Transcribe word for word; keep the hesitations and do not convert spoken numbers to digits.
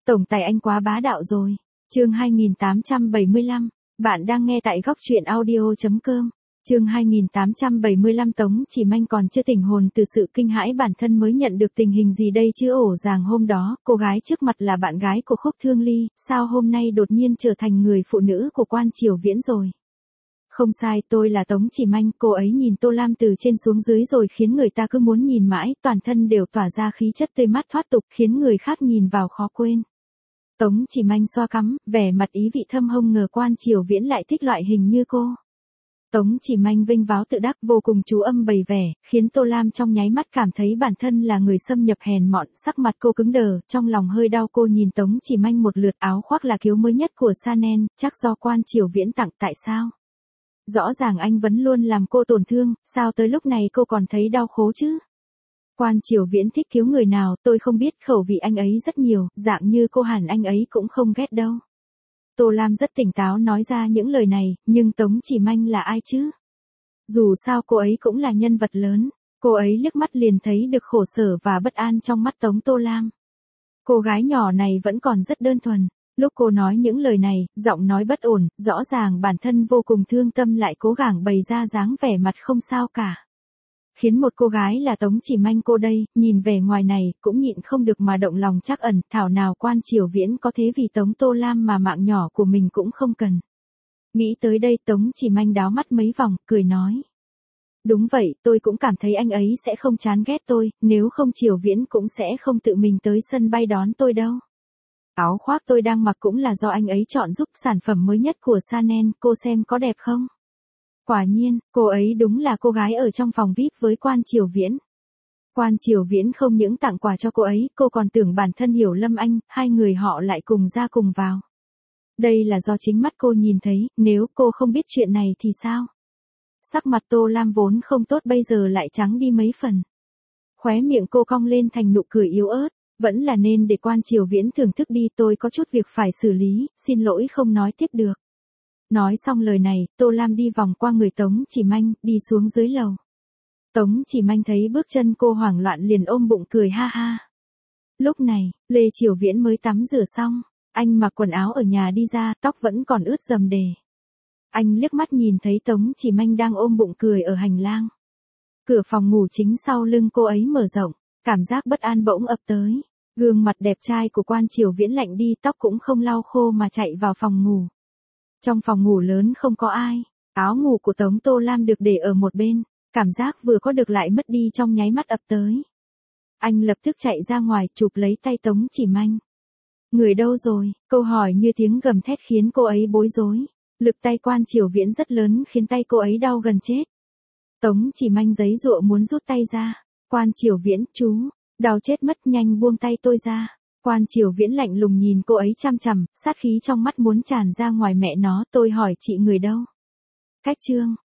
Tổng tài anh quá bá đạo rồi. Chương hai nghìn tám trăm bảy mươi lăm, bạn đang nghe tại góc truyện audio chấm com. Chương hai nghìn tám trăm bảy mươi lăm Tống Chỉ Manh còn chưa tỉnh hồn từ sự kinh hãi bản thân mới nhận được tình hình gì đây chứ ổ ràng hôm đó, cô gái trước mặt là bạn gái của Khúc Thương Ly, sao hôm nay đột nhiên trở thành người phụ nữ của Quan Triều Viễn rồi. Không sai, tôi là Tống Chỉ Manh, cô ấy nhìn Tô Lam từ trên xuống dưới rồi khiến người ta cứ muốn nhìn mãi, toàn thân đều tỏa ra khí chất tươi mát thoát tục khiến người khác nhìn vào khó quên. Tống Chỉ Manh xoa cắm, vẻ mặt ý vị thâm hông ngờ Quan Triều Viễn lại thích loại hình như cô. Tống Chỉ Manh vinh váo tự đắc vô cùng chú âm bày vẻ, khiến Tô Lam trong nháy mắt cảm thấy bản thân là người xâm nhập hèn mọn, sắc mặt cô cứng đờ, trong lòng hơi đau cô nhìn Tống Chỉ Manh một lượt áo khoác là kiếu mới nhất của Chanel, chắc do Quan Triều Viễn tặng tại sao? Rõ ràng anh vẫn luôn làm cô tổn thương, sao tới lúc này cô còn thấy đau khố chứ? Quan Triều Viễn thích kiếu người nào, tôi không biết, khẩu vị anh ấy rất nhiều, dạng như cô hẳn anh ấy cũng không ghét đâu. Tô Lam rất tỉnh táo nói ra những lời này, nhưng Tống Chỉ Manh là ai chứ? Dù sao cô ấy cũng là nhân vật lớn, cô ấy liếc mắt liền thấy được khổ sở và bất an trong mắt Tống Tô Lam. Cô gái nhỏ này vẫn còn rất đơn thuần, lúc cô nói những lời này, giọng nói bất ổn, rõ ràng bản thân vô cùng thương tâm lại cố gắng bày ra dáng vẻ mặt không sao cả. Khiến một cô gái là Tống Chỉ Manh cô đây, nhìn vẻ ngoài này, cũng nhịn không được mà động lòng trắc ẩn, thảo nào Quan Triều Viễn có thế vì Tống Tô Lam mà mạng nhỏ của mình cũng không cần. Nghĩ tới đây Tống Chỉ Manh đáo mắt mấy vòng, cười nói. Đúng vậy, tôi cũng cảm thấy anh ấy sẽ không chán ghét tôi, nếu không Triều Viễn cũng sẽ không tự mình tới sân bay đón tôi đâu. Áo khoác tôi đang mặc cũng là do anh ấy chọn giúp, sản phẩm mới nhất của Chanel, cô xem có đẹp không? Quả nhiên, cô ấy đúng là cô gái ở trong phòng vi ai pi với Quan Triều Viễn. Quan Triều Viễn không những tặng quà cho cô ấy, cô còn tưởng bản thân hiểu Lâm Anh, hai người họ lại cùng ra cùng vào. Đây là do chính mắt cô nhìn thấy, nếu cô không biết chuyện này thì sao? Sắc mặt Tô Lam vốn không tốt bây giờ lại trắng đi mấy phần. Khóe miệng cô cong lên thành nụ cười yếu ớt, vẫn là nên để Quan Triều Viễn thưởng thức đi, tôi có chút việc phải xử lý, xin lỗi không nói tiếp được. Nói xong lời này, Tô Lam đi vòng qua người Tống Chỉ Manh, đi xuống dưới lầu. Tống Chỉ Manh thấy bước chân cô hoảng loạn liền ôm bụng cười ha ha. Lúc này, Lê Triều Viễn mới tắm rửa xong, anh mặc quần áo ở nhà đi ra, tóc vẫn còn ướt rầm rề. Anh liếc mắt nhìn thấy Tống Chỉ Manh đang ôm bụng cười ở hành lang. Cửa phòng ngủ chính sau lưng cô ấy mở rộng, cảm giác bất an bỗng ập tới. Gương mặt đẹp trai của Quan Triều Viễn lạnh đi, tóc cũng không lau khô mà chạy vào phòng ngủ. Trong phòng ngủ lớn không có ai, áo ngủ của Tống Tô Lam được để ở một bên, cảm giác vừa có được lại mất đi trong nháy mắt ập tới. Anh lập tức chạy ra ngoài chụp lấy tay Tống Chỉ Manh. Người đâu rồi? Câu hỏi như tiếng gầm thét khiến cô ấy bối rối. Lực tay Quan Triều Viễn rất lớn khiến tay cô ấy đau gần chết. Tống Chỉ Manh giấy giụa muốn rút tay ra. Quan Triều Viễn, chú, đau chết mất, nhanh buông tay tôi ra. Quan Triều Viễn lạnh lùng nhìn cô ấy chăm chằm, sát khí trong mắt muốn tràn ra ngoài mẹ nó, tôi hỏi chị người đâu? Cách chương,